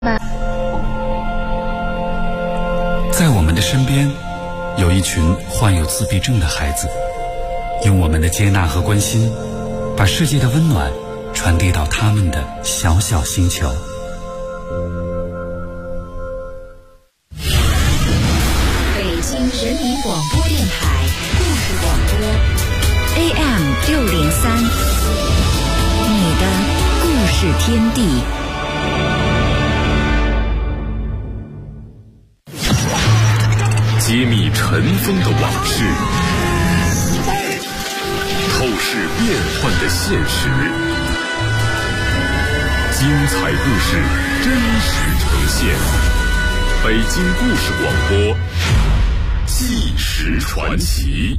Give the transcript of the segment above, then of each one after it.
在我们的身边，有一群患有自闭症的孩子，用我们的接纳和关心，把世界的温暖传递到他们的小小星球。 北京人民广播电台故事广播 AM603，你的故事天地。 揭秘尘封的往事，透视变幻的现实，精彩故事真实呈现。北京故事广播，纪实传奇。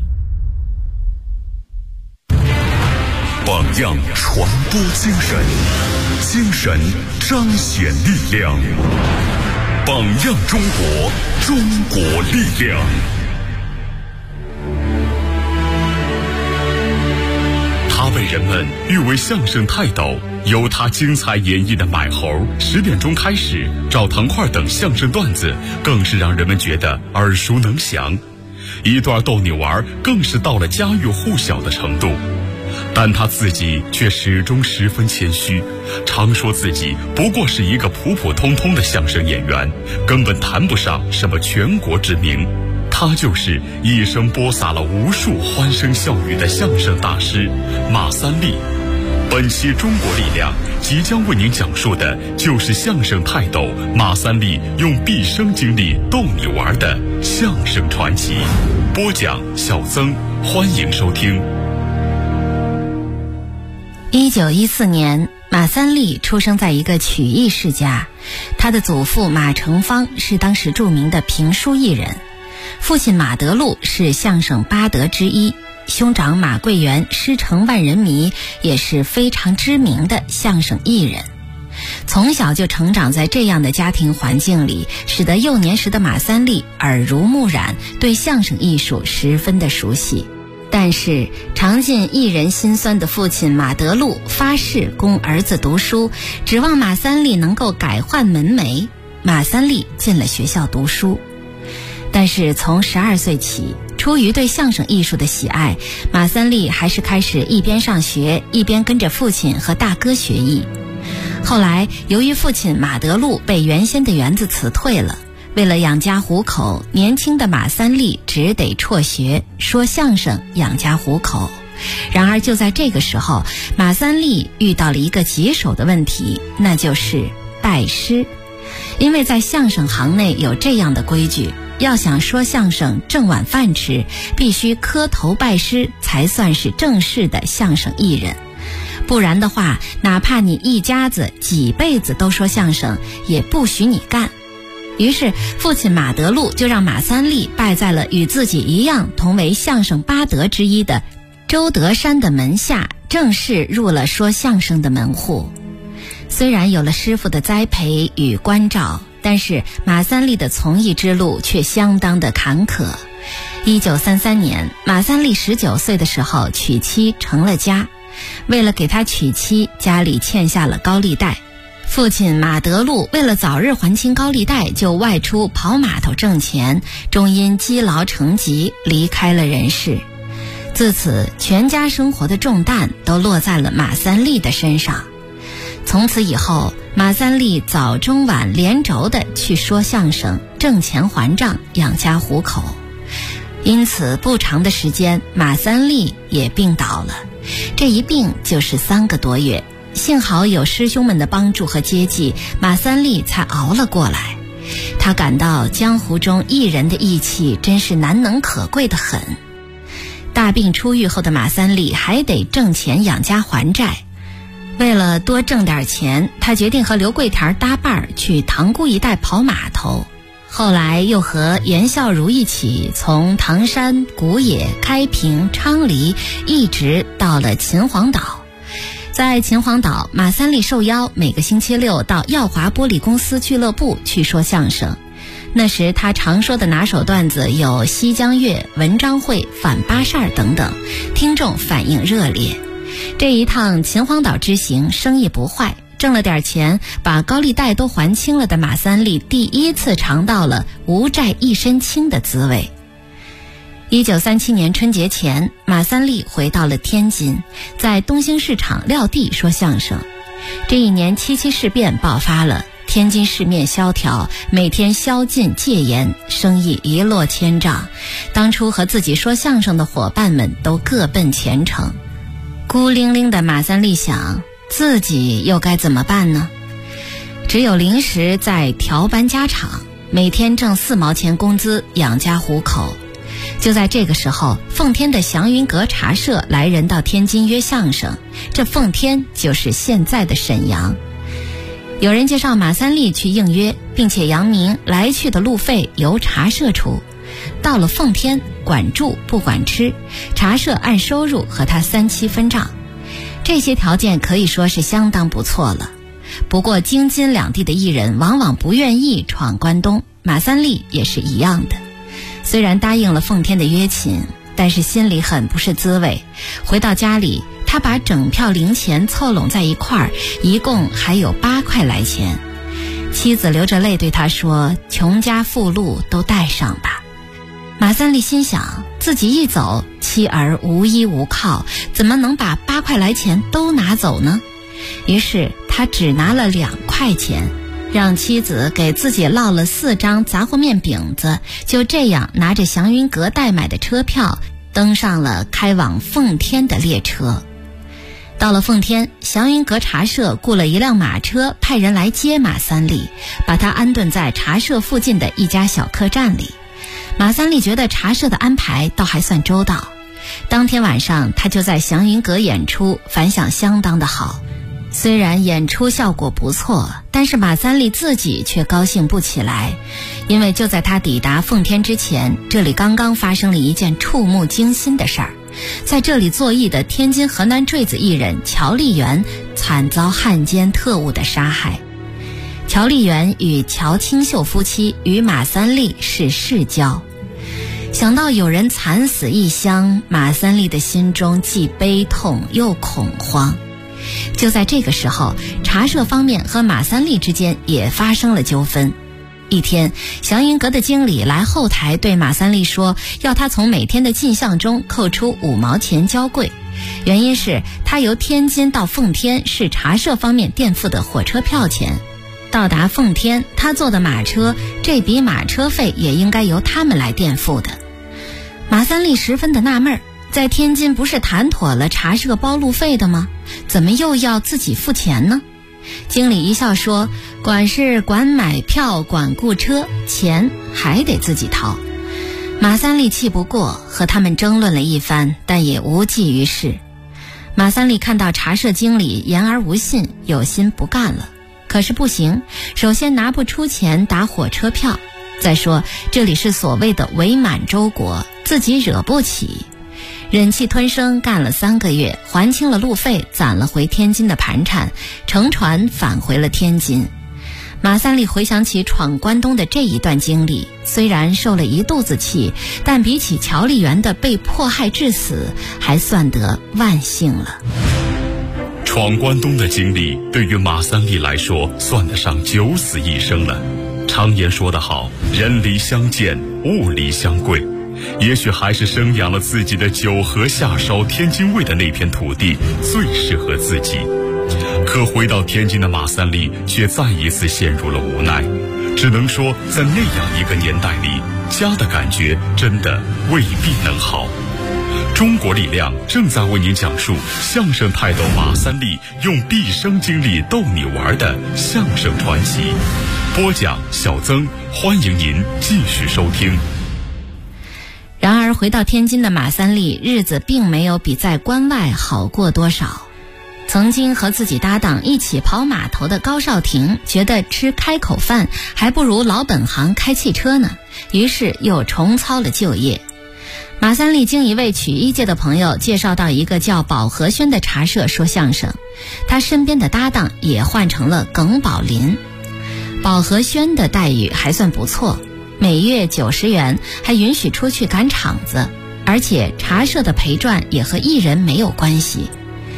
榜样传播精神，精神彰显力量。榜样中国，中国力量。他被人们誉为相声泰斗，由他精彩演绎的买猴、10点钟开始、找糖块等相声段子，更是让人们觉得耳熟能详。一段逗你玩更是到了家喻户晓的程度。但他自己却始终十分谦虚，常说自己不过是一个普普通通的相声演员，根本谈不上什么全国知名。他就是一生播撒了无数欢声笑语的相声大师马三立。本期中国力量即将为您讲述的就是相声泰斗马三立用毕生精力逗你玩的相声传奇。播讲小曾，欢迎收听。 1914年，马三立出生在一个曲艺世家，他的祖父马成芳是当时著名的评书艺人，父亲马德禄是相声八德之一，兄长马桂元师承万人迷，也是非常知名的相声艺人。从小就成长在这样的家庭环境里，使得幼年时的马三立耳濡目染，对相声艺术十分的熟悉。但是尝尽艺人辛酸的父亲马德禄发誓供儿子读书，指望马三立能够改换门楣。马三立进了学校读书，但是从12岁起，出于对相声艺术的喜爱，马三立还是开始一边上学一边跟着父亲和大哥学艺。后来由于父亲马德禄被原先的园子辞退了，为了养家糊口，年轻的马三立只得辍学说相声养家糊口。然而就在这个时候，马三立遇到了一个棘手的问题，那就是拜师。因为在相声行内有这样的规矩，要想说相声挣碗饭吃，必须磕头拜师才算是正式的相声艺人，不然的话，哪怕你一家子几辈子都说相声，也不许你干。于是父亲马德禄就让马三立拜在了与自己一样同为相声八德之一的周德山的门下，正式入了说相声的门户。虽然有了师傅的栽培与关照，但是马三立的从艺之路却相当的坎坷。1933年，马三立19岁的时候娶妻成了家，为了给他娶妻，家里欠下了高利贷。父亲马德禄为了早日还清高利贷，就外出跑码头挣钱，终因积劳成疾离开了人世。自此，全家生活的重担都落在了马三立的身上。从此以后，马三立早中晚连轴的去说相声，挣钱还账，养家糊口。因此不长的时间，马三立也病倒了，这一病就是3个多月。幸好有师兄们的帮助和接济，马三立才熬了过来。他感到江湖中艺人的义气真是难能可贵的很。大病初愈后的马三立还得挣钱养家还债，为了多挣点钱，他决定和刘桂田搭伴去塘沽一带跑码头。后来又和严孝孺一起从唐山、古冶、开平、昌黎一直到了秦皇岛。在秦皇岛，马三立受邀每个星期六到耀华玻璃公司俱乐部去说相声。那时他常说的拿手段子有西江月、文章会、反八扇等等，听众反应热烈。这一趟秦皇岛之行生意不坏， 挣了点钱，把高利贷都还清了的马三立第一次尝到了无债一身轻的滋味。1937年春节前，马三立回到了天津，在东兴市场撂地说相声。这一年7.7事变爆发了，天津市面萧条，每天宵禁戒严，生意一落千丈。当初和自己说相声的伙伴们都各奔前程，孤零零的马三立想，自己又该怎么办呢？只有临时在调班家厂，每天挣4毛钱工资养家糊口。就在这个时候，奉天的祥云阁茶社来人到天津约相声，这奉天就是现在的沈阳。有人介绍马三立去应约，并且扬明来去的路费由茶社出，到了奉天管住不管吃，茶社按收入和他3/7分账。这些条件可以说是相当不错了。不过京津两地的艺人往往不愿意闯关东，马三立也是一样的。虽然答应了奉天的约请，但是心里很不是滋味。回到家里，他把整票零钱凑拢在一块儿，一共还有8块来钱。妻子流着泪对他说：“穷家富路都带上吧。”马三立心想，自己一走，妻儿无依无靠，怎么能把8块来钱都拿走呢？于是他只拿了2块钱，让妻子给自己烙了4张杂货面饼子，就这样拿着祥云阁代买的车票，登上了开往奉天的列车。到了奉天，祥云阁茶社雇了一辆马车，派人来接马三立，把他安顿在茶社附近的一家小客栈里。马三立觉得茶社的安排倒还算周到，当天晚上他就在祥云阁演出，反响相当的好。虽然演出效果不错，但是马三立自己却高兴不起来，因为就在他抵达奉天之前，这里刚刚发生了一件触目惊心的事儿。在这里作艺的天津河南坠子艺人乔丽媛惨遭汉奸特务的杀害。乔丽媛与乔清秀夫妻与马三立是世交，想到有人惨死异乡，马三立的心中既悲痛又恐慌。就在这个时候，茶社方面和马三立之间也发生了纠纷。一天，祥云阁的经理来后台对马三立说，要他从每天的进项中扣出5毛钱交贵，原因是他由天津到奉天是茶社方面垫付的火车票钱，到达奉天他坐的马车，这笔马车费也应该由他们来垫付的。马三立十分的纳闷，在天津不是谈妥了茶社包路费的吗？怎么又要自己付钱呢？经理一笑说，管事管买票管雇车，钱还得自己掏。马三立气不过，和他们争论了一番，但也无济于事。马三立看到茶社经理言而无信，有心不干了。可是不行，首先拿不出钱打火车票，再说这里是所谓的伪满洲国，自己惹不起。忍气吞声干了3个月，还清了路费，攒了回天津的盘缠，乘船返回了天津。马三立回想起闯关东的这一段经历，虽然受了一肚子气，但比起乔丽媛的被迫害致死，还算得万幸了。 闯关东的经历对于马三立来说算得上九死一生了。常言说得好，人离相见，物离相贵。也许还是生养了自己的九河下梢天津卫的那片土地最适合自己。可回到天津的马三立却再一次陷入了无奈，只能说在那样一个年代里，家的感觉真的未必能好。中国力量正在为您讲述相声泰斗马三立用毕生精力逗你玩的相声传奇。播讲小曾，欢迎您继续收听。 然而回到天津的马三立日子并没有比在关外好过多少。曾经和自己搭档一起跑码头的高少廷觉得吃开口饭还不如老本行开汽车呢，于是又重操了旧业。马三立经一位曲艺界的朋友介绍到一个叫宝和轩的茶社说相声，他身边的搭档也换成了耿宝林。宝和轩的待遇还算不错，每月90元，还允许出去赶场子，而且茶社的赔赚也和艺人没有关系。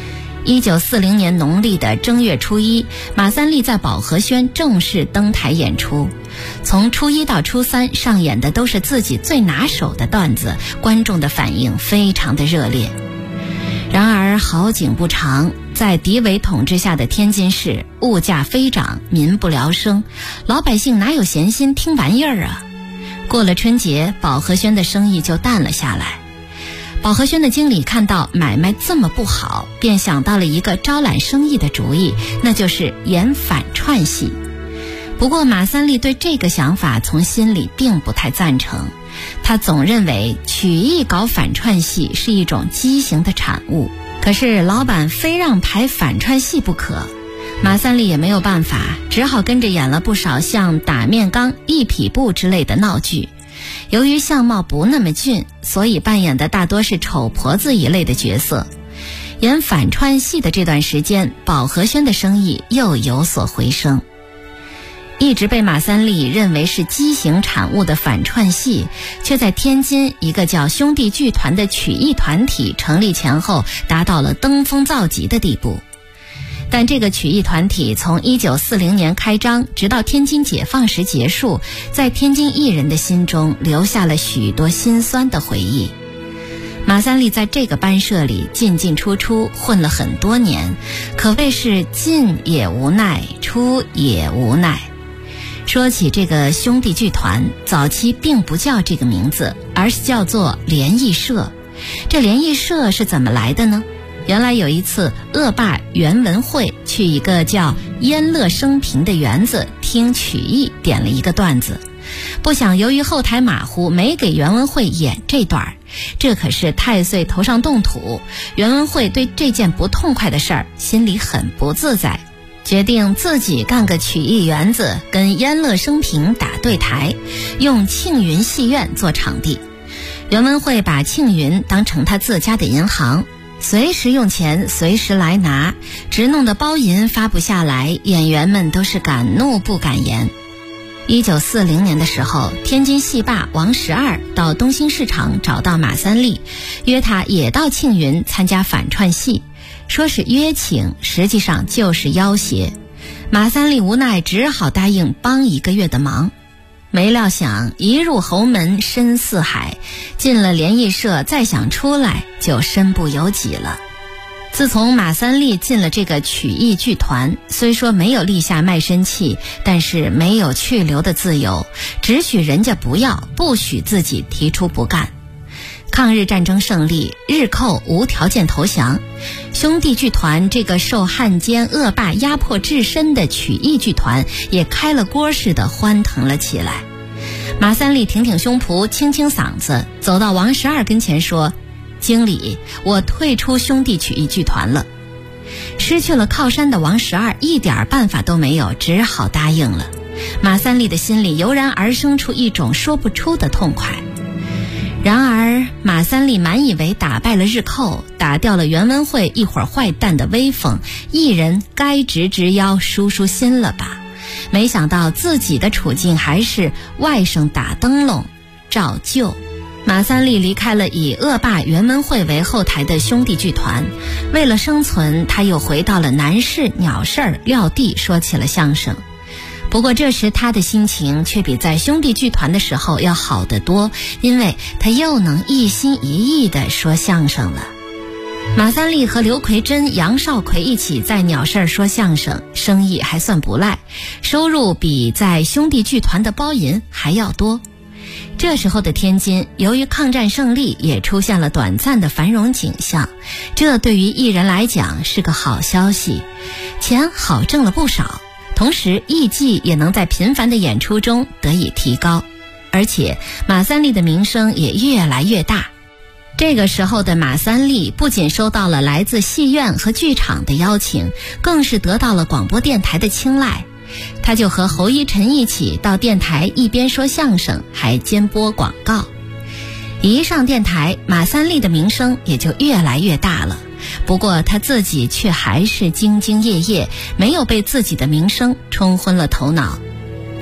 1940年农历的正月初一，马三立在保和轩正式登台演出。从初一到初三上演的都是自己最拿手的段子，观众的反应非常的热烈。然而好景不长，在敌伪统治下的天津市，物价飞涨，民不聊生，老百姓哪有闲心听玩意儿啊？过了春节，保和轩的生意就淡了下来。保和轩的经理看到买卖这么不好，便想到了一个招揽生意的主意，那就是演反串戏。不过马三立对这个想法从心里并不太赞成，他总认为曲艺搞反串戏是一种畸形的产物。可是老板非让排反串戏不可，马三立也没有办法，只好跟着演了不少像打面缸、一匹布之类的闹剧。由于相貌不那么俊，所以扮演的大多是丑婆子一类的角色。演反串戏的这段时间，保和轩的生意又有所回升。一直被马三立认为是畸形产物的反串戏，却在天津一个叫兄弟剧团的曲艺团体成立前后达到了登峰造极的地步。但这个曲艺团体从1940年开张，直到天津解放时结束，在天津艺人的心中留下了许多心酸的回忆。马三立在这个班社里进进出出混了很多年，可谓是进也无奈，出也无奈。说起这个兄弟剧团，早期并不叫这个名字，而是叫做联谊社。这联谊社是怎么来的呢？原来有一次，恶霸袁文慧去一个叫燕乐生平的园子听曲艺，点了一个段子。不想由于后台马虎，没给袁文慧演这段，这可是太岁头上动土。袁文慧对这件不痛快的事儿心里很不自在，决定自己干个曲艺园子，跟燕乐生平打对台，用庆云戏院做场地。袁文慧把庆云当成他自家的银行，随时用钱随时来拿，直弄得包银发不下来，演员们都是敢怒不敢言。1940年的时候，天津戏霸王十二到东兴市场找到马三立，约他也到庆云参加反串戏，说是约请，实际上就是要挟。马三立无奈只好答应帮1个月的忙。没料想一入侯门深似海，进了联谊社再想出来就身不由己了。自从马三立进了这个曲艺剧团，虽说没有立下卖身契，但是没有去留的自由，只许人家不要，不许自己提出不干。抗日战争胜利，日寇无条件投降，兄弟剧团这个受汉奸恶霸压迫至深的曲艺剧团也开了锅似的欢腾了起来。马三立挺挺胸脯，清清嗓子，走到王十二跟前说：“经理，我退出兄弟曲艺剧团了。”失去了靠山的王十二一点办法都没有，只好答应了。马三立的心里油然而生出一种说不出的痛快。然而马三立满以为打败了日寇，打掉了袁文慧一伙坏蛋的威风，艺人该直直腰舒舒心了吧，没想到自己的处境还是外甥打灯笼照旧。马三立离开了以恶霸袁文慧为后台的兄弟剧团，为了生存，他又回到了南市鸟市撂地说起了相声。不过这时他的心情却比在兄弟剧团的时候要好得多，因为他又能一心一意地说相声了。马三立和刘奎珍、杨少奎一起在鸟市说相声，生意还算不赖，收入比在兄弟剧团的包银还要多。这时候的天津，由于抗战胜利，也出现了短暂的繁荣景象，这对于艺人来讲是个好消息，钱好挣了不少，同时艺伎也能在频繁的演出中得以提高，而且马三立的名声也越来越大。这个时候的马三立不仅收到了来自戏院和剧场的邀请，更是得到了广播电台的青睐。他就和侯一晨一起到电台，一边说相声还兼播广告。一上电台，马三立的名声也就越来越大了。不过他自己却还是兢兢业业，没有被自己的名声冲昏了头脑。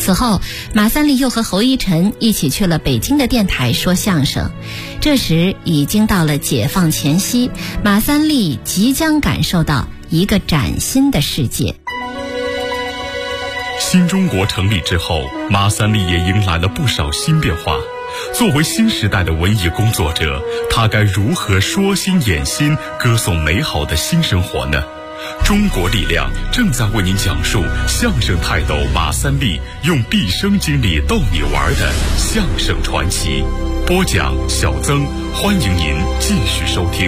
此后，马三立又和侯一晨一起去了北京的电台说相声。这时已经到了解放前夕，马三立即将感受到一个崭新的世界。 新中国成立之后，马三立也迎来了不少新变化。作为新时代的文艺工作者，他该如何说新演新，歌颂美好的新生活呢？中国力量正在为您讲述相声泰斗马三立用毕生精力逗你玩的相声传奇。播讲小曾，欢迎您继续收听。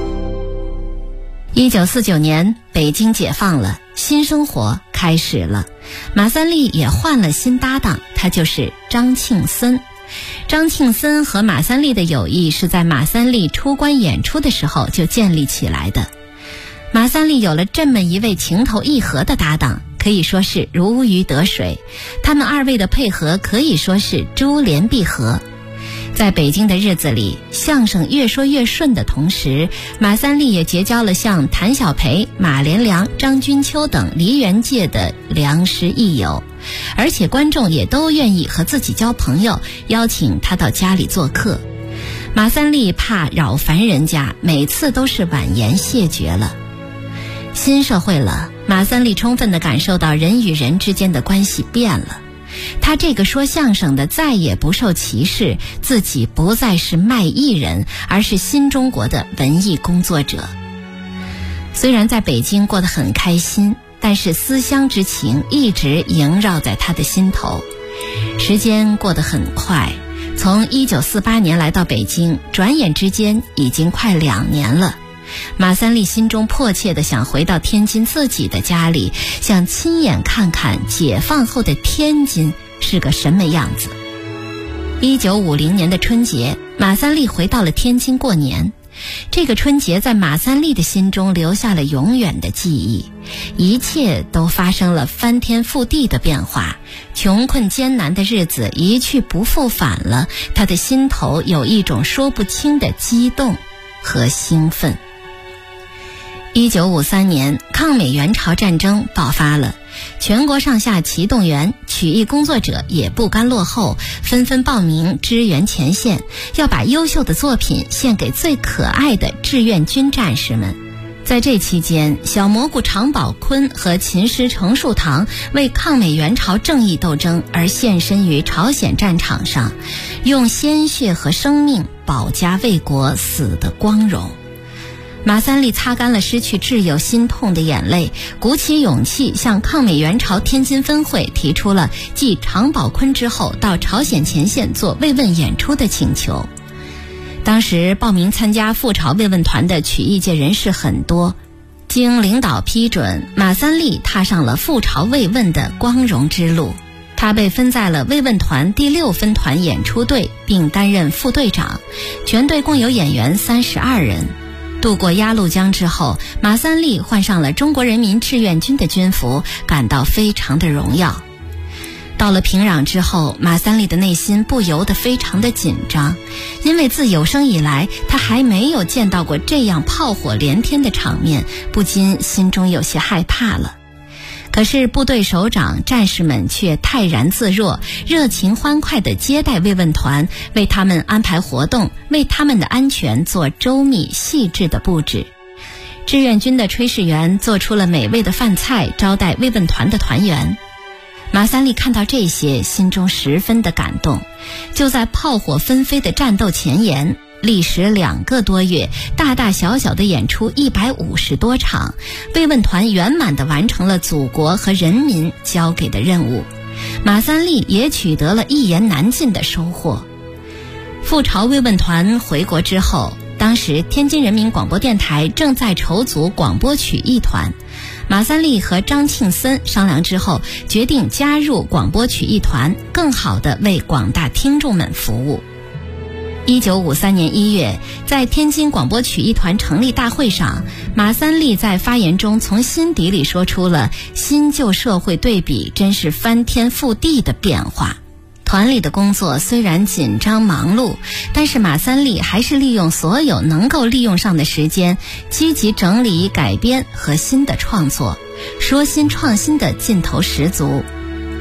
1949年，北京解放了，新生活开始了。马三立也换了新搭档，他就是张庆森。张庆森和马三立的友谊是在马三立出关演出的时候就建立起来的。马三立有了这么一位情投意合的搭档，可以说是如鱼得水。他们二位的配合可以说是珠联璧合。在北京的日子里，相声越说越顺的同时，马三立也结交了像谭小培、马连良、张君秋等梨园界的良师益友，而且观众也都愿意和自己交朋友，邀请他到家里做客。马三立怕扰烦人家，每次都是婉言谢绝了。新社会了，马三立充分地感受到人与人之间的关系变了。他这个说相声的再也不受歧视，自己不再是卖艺人，而是新中国的文艺工作者。虽然在北京过得很开心，但是思乡之情一直萦绕在他的心头。时间过得很快，从1948年来到北京，转眼之间已经快2年了。马三立心中迫切地想回到天津自己的家里，想亲眼看看解放后的天津是个什么样子。1950年的春节，马三立回到了天津过年。这个春节在马三立的心中留下了永远的记忆，一切都发生了翻天覆地的变化，穷困艰难的日子一去不复返了，他的心头有一种说不清的激动和兴奋。1953年，抗美援朝战争爆发了，全国上下齐动员，曲艺工作者也不甘落后，纷纷报名支援前线，要把优秀的作品献给最可爱的志愿军战士们。在这期间，小蘑菇常宝坤和琴师程树堂为抗美援朝正义斗争而献身于朝鲜战场上，用鲜血和生命保家卫国，死得光荣。马三立擦干了失去挚友心痛的眼泪，鼓起勇气向抗美援朝天津分会提出了继常宝坤之后到朝鲜前线做慰问演出的请求。当时报名参加赴朝慰问团的曲艺界人士很多，经领导批准，马三立踏上了赴朝慰问的光荣之路。他被分在了慰问团第6分团演出队，并担任副队长，全队共有演员32人。渡过鸭绿江之后，马三立换上了中国人民志愿军的军服，感到非常的荣耀。到了平壤之后，马三立的内心不由得非常的紧张，因为自有生以来他还没有见到过这样炮火连天的场面，不禁心中有些害怕了。可是部队首长战士们却泰然自若，热情欢快地接待慰问团，为他们安排活动，为他们的安全做周密细致的布置。志愿军的炊事员做出了美味的饭菜，招待慰问团的团员。马三立看到这些，心中十分的感动。就在炮火纷飞的战斗前沿，历时2个多月，大大小小的演出150多场，慰问团圆满地完成了祖国和人民交给的任务。马三立也取得了一言难尽的收获。赴朝慰问团回国之后，当时天津人民广播电台正在筹组广播曲艺团，马三立和张庆森商量之后，决定加入广播曲艺团，更好地为广大听众们服务。1953年1月，在天津广播曲艺团成立大会上，马三立在发言中从心底里说出了新旧社会对比真是翻天覆地的变化。团里的工作虽然紧张忙碌，但是马三立还是利用所有能够利用上的时间，积极整理改编和新的创作，说新创新的劲头十足。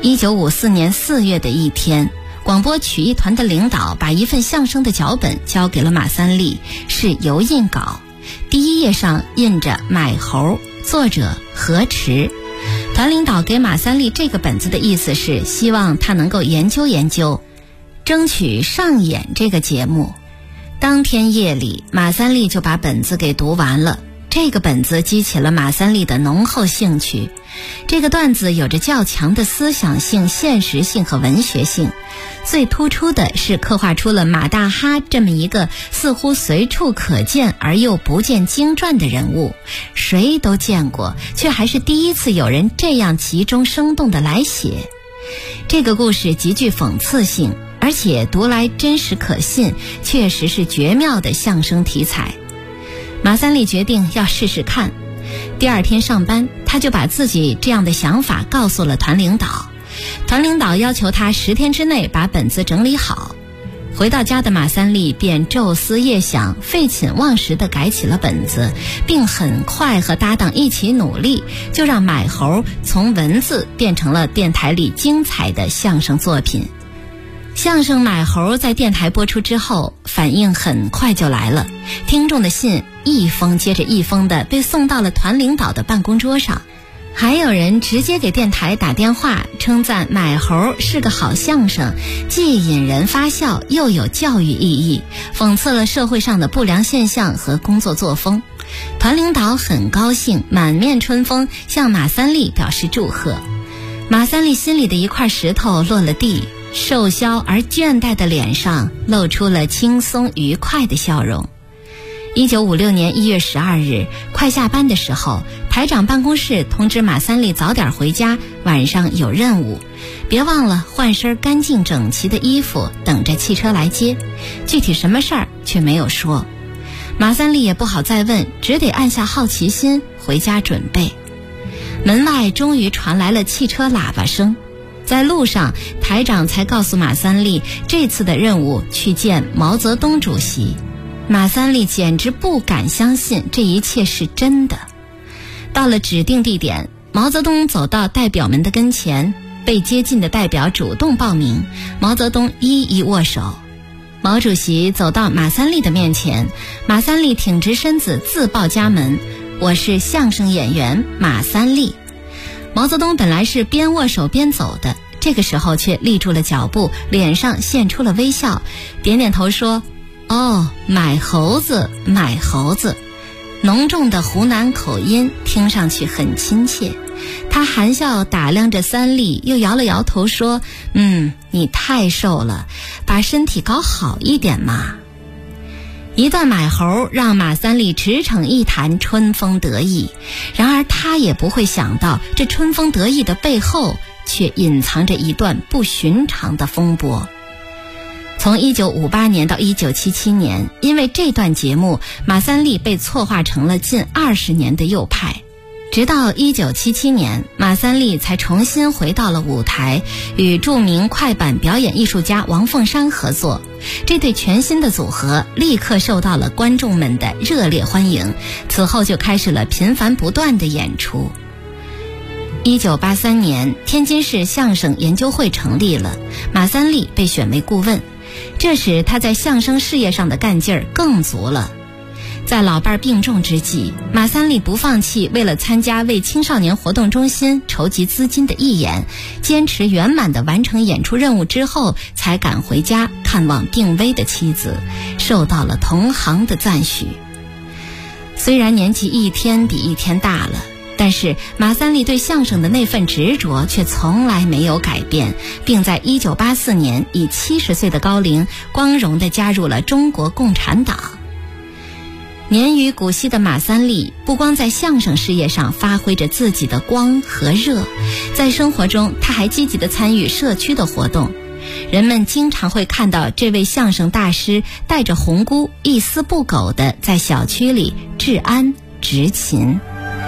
1954年4月的一天，广播曲艺团的领导把一份相声的脚本交给了马三立，是油印稿，第一页上印着买猴，作者何池。团领导给马三立这个本子的意思是希望他能够研究研究，争取上演这个节目。当天夜里，马三立就把本子给读完了。这个本子激起了马三立的浓厚兴趣。这个段子有着较强的思想性、现实性和文学性，最突出的是刻画出了马大哈这么一个似乎随处可见而又不见经传的人物，谁都见过，却还是第一次有人这样集中生动地来写。这个故事极具讽刺性，而且读来真实可信，确实是绝妙的相声题材。马三立决定要试试看。第二天上班，他就把自己这样的想法告诉了团领导。团领导要求他10天之内把本子整理好。回到家的马三立便昼思夜想，废寝忘食地改起了本子，并很快和搭档一起努力，就让买猴从文字变成了电台里精彩的相声作品。相声买猴在电台播出之后，反应很快就来了，听众的信一封接着一封的被送到了团领导的办公桌上，还有人直接给电台打电话称赞买猴是个好相声，既引人发笑又有教育意义，讽刺了社会上的不良现象和工作作风。团领导很高兴，满面春风，向马三立表示祝贺。马三立心里的一块石头落了地，瘦削而倦怠的脸上露出了轻松愉快的笑容。1956年1月12日，快下班的时候，台长办公室通知马三立早点回家，晚上有任务，别忘了换身干净整齐的衣服，等着汽车来接。具体什么事儿却没有说。马三立也不好再问，只得按下好奇心回家准备。门外终于传来了汽车喇叭声。在路上，台长才告诉马三立，这次的任务去见毛泽东主席。马三立简直不敢相信这一切是真的。到了指定地点，毛泽东走到代表们的跟前，被接近的代表主动报名，毛泽东一一握手。毛主席走到马三立的面前，马三立挺直身子自报家门，我是相声演员马三立。毛泽东本来是边握手边走的，这个时候却立住了脚步，脸上现出了微笑，点点头说，哦，买猴子，买猴子。浓重的湖南口音听上去很亲切。他含笑打量着三立，又摇了摇头说，你太瘦了，把身体搞好一点嘛。一段买猴让马三立驰骋一坛，春风得意。然而他也不会想到，这春风得意的背后却隐藏着一段不寻常的风波。从1958年到1977年，因为这段节目，马三立被错划成了近20年的右派。直到1977年，马三立才重新回到了舞台，与著名快板表演艺术家王凤山合作。这对全新的组合立刻受到了观众们的热烈欢迎，此后就开始了频繁不断的演出。1983年，天津市相声研究会成立了，马三立被选为顾问，这时他在相声事业上的干劲儿更足了。在老伴病重之际，马三立不放弃为了参加为青少年活动中心筹集资金的义演，坚持圆满地完成演出任务之后，才赶回家看望病危的妻子，受到了同行的赞许。虽然年纪一天比一天大了，但是马三立对相声的那份执着却从来没有改变，并在1984年以70岁的高龄光荣地加入了中国共产党。年逾古稀的马三立不光在相声事业上发挥着自己的光和热，在生活中他还积极地参与社区的活动。人们经常会看到这位相声大师带着红箍，一丝不苟地在小区里治安执勤。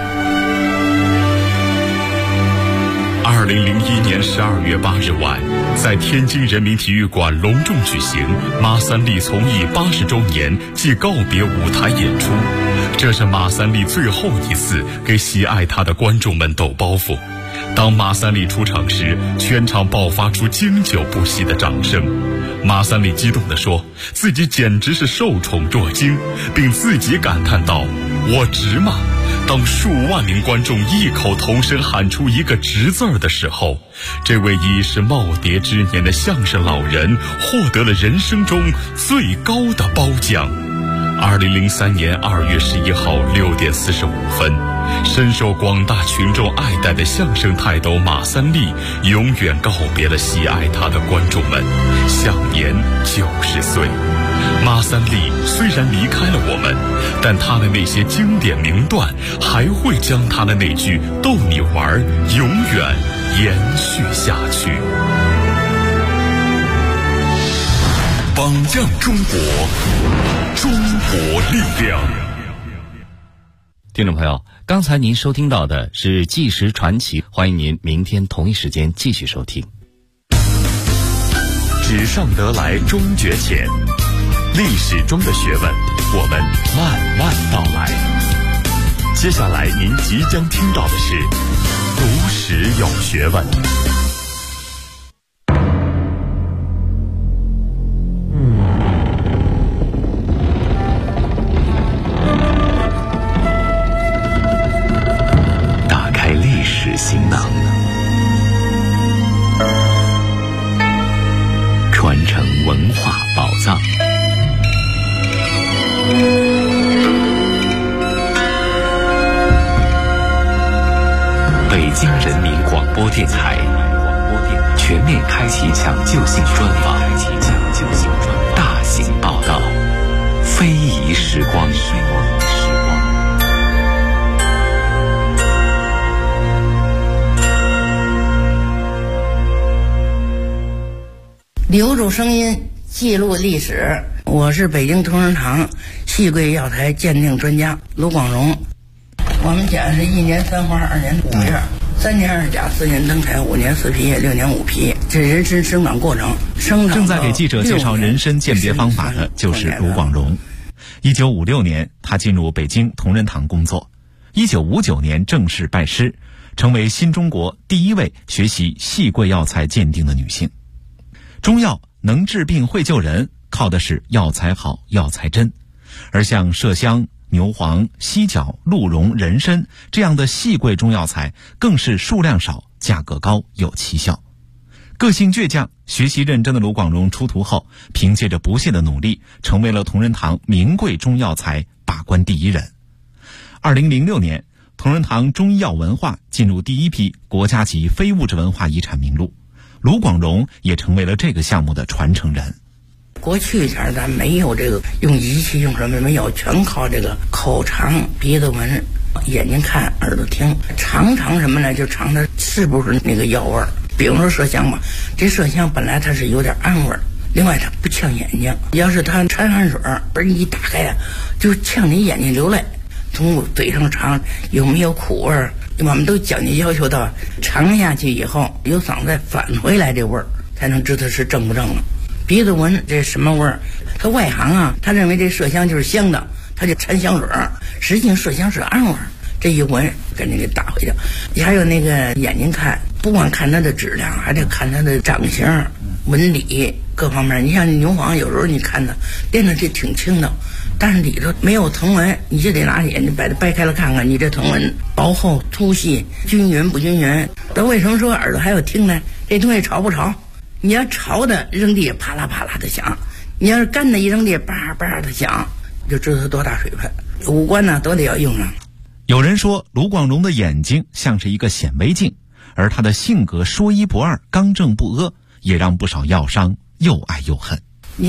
2001年12月8日晚，在天津人民体育馆隆重举行马三立从艺80周年暨告别舞台演出。 这是马三立最后一次给喜爱他的观众们抖包袱。当马三立出场时，全场爆发出经久不息的掌声。马三立激动地说，自己简直是受宠若惊，并自己感叹道：“我值吗？”当数万名观众异口同声喊出一个值字儿的时候，这位已是耄耋之年的相声老人获得了人生中最高的褒奖。2003年2月11号6点45分，深受广大群众爱戴的相声泰斗马三立永远告别了喜爱他的观众们，享年90岁。马三立虽然离开了我们，但他的那些经典名段还会将他的那句逗你玩永远延续下去。榜样中国，中国力量。 听众朋友，刚才您收听到的是《纪实传奇》，欢迎您明天同一时间继续收听。 纸上得来终觉浅，历史中的学问，我们慢慢道来。接下来您即将听到的是读史有学问。打开历史行囊，传承文化宝藏。北京人民广播电台全面开启抢救性专访，大型报道，非遗时光。 留住声音，记录历史。我是北京同仁堂戏柜药材鉴定专家卢广荣。我们讲是1年3花2年5叶，3年2甲4年登台5年4皮叶6年5皮，这人参生长过程。 正在给记者介绍人参鉴别方法的就是卢广荣。1956年，他进入北京同仁堂工作。1959年正式拜师，成为新中国第一位学习戏柜药材鉴定的女性。中药能治病会救人，靠的是药材好药材真，而像麝香、牛黄、犀角、鹿茸、人参这样的细贵中药材更是数量少、价格高、有奇效。个性倔强、学习认真的卢广荣出徒后，凭借着不懈的努力，成为了同仁堂名贵中药材把关第一人。2006年，同仁堂中医药文化进入第一批国家级非物质文化遗产名录，卢广荣也成为了这个项目的传承人。 过去前咱没有这个用仪器用什么没有，全靠这个口尝、鼻子闻、眼睛看、耳朵听，尝什么呢？就尝它是不是那个药味儿。比如说麝香吧，这麝香本来它是有点暗味儿，另外它不呛眼睛，要是它掺汗水而你一打开呀，就呛你眼睛流泪。从嘴上尝有没有苦味儿，我们都讲究要求到尝下去以后由嗓子再返回来这味儿，才能知道是正不正了。鼻子闻这什么味儿？他外行啊，他认为这麝香就是香的，他就掺香水，实际上麝香是暗味儿。这一闻赶紧给打回去。还有那个眼睛看，不光看它的质量，还得看它的长相、纹理各方面。你像牛黄，有时候你看它垫着就挺轻的，但是里头没有藤纹，你就得拿眼睛把它掰开了看看，你这藤纹薄厚、粗细、均匀不均匀。那为什么说耳朵还有听呢？这东西潮不潮？你要潮的扔地啪啦啪啦的响，你要是干的一扔地叭叭的响，就知道它多大水分。五官呢都得要用上。 有人说卢广荣的眼睛像是一个显微镜，而他的性格说一不二、刚正不阿，也让不少药商又爱又恨。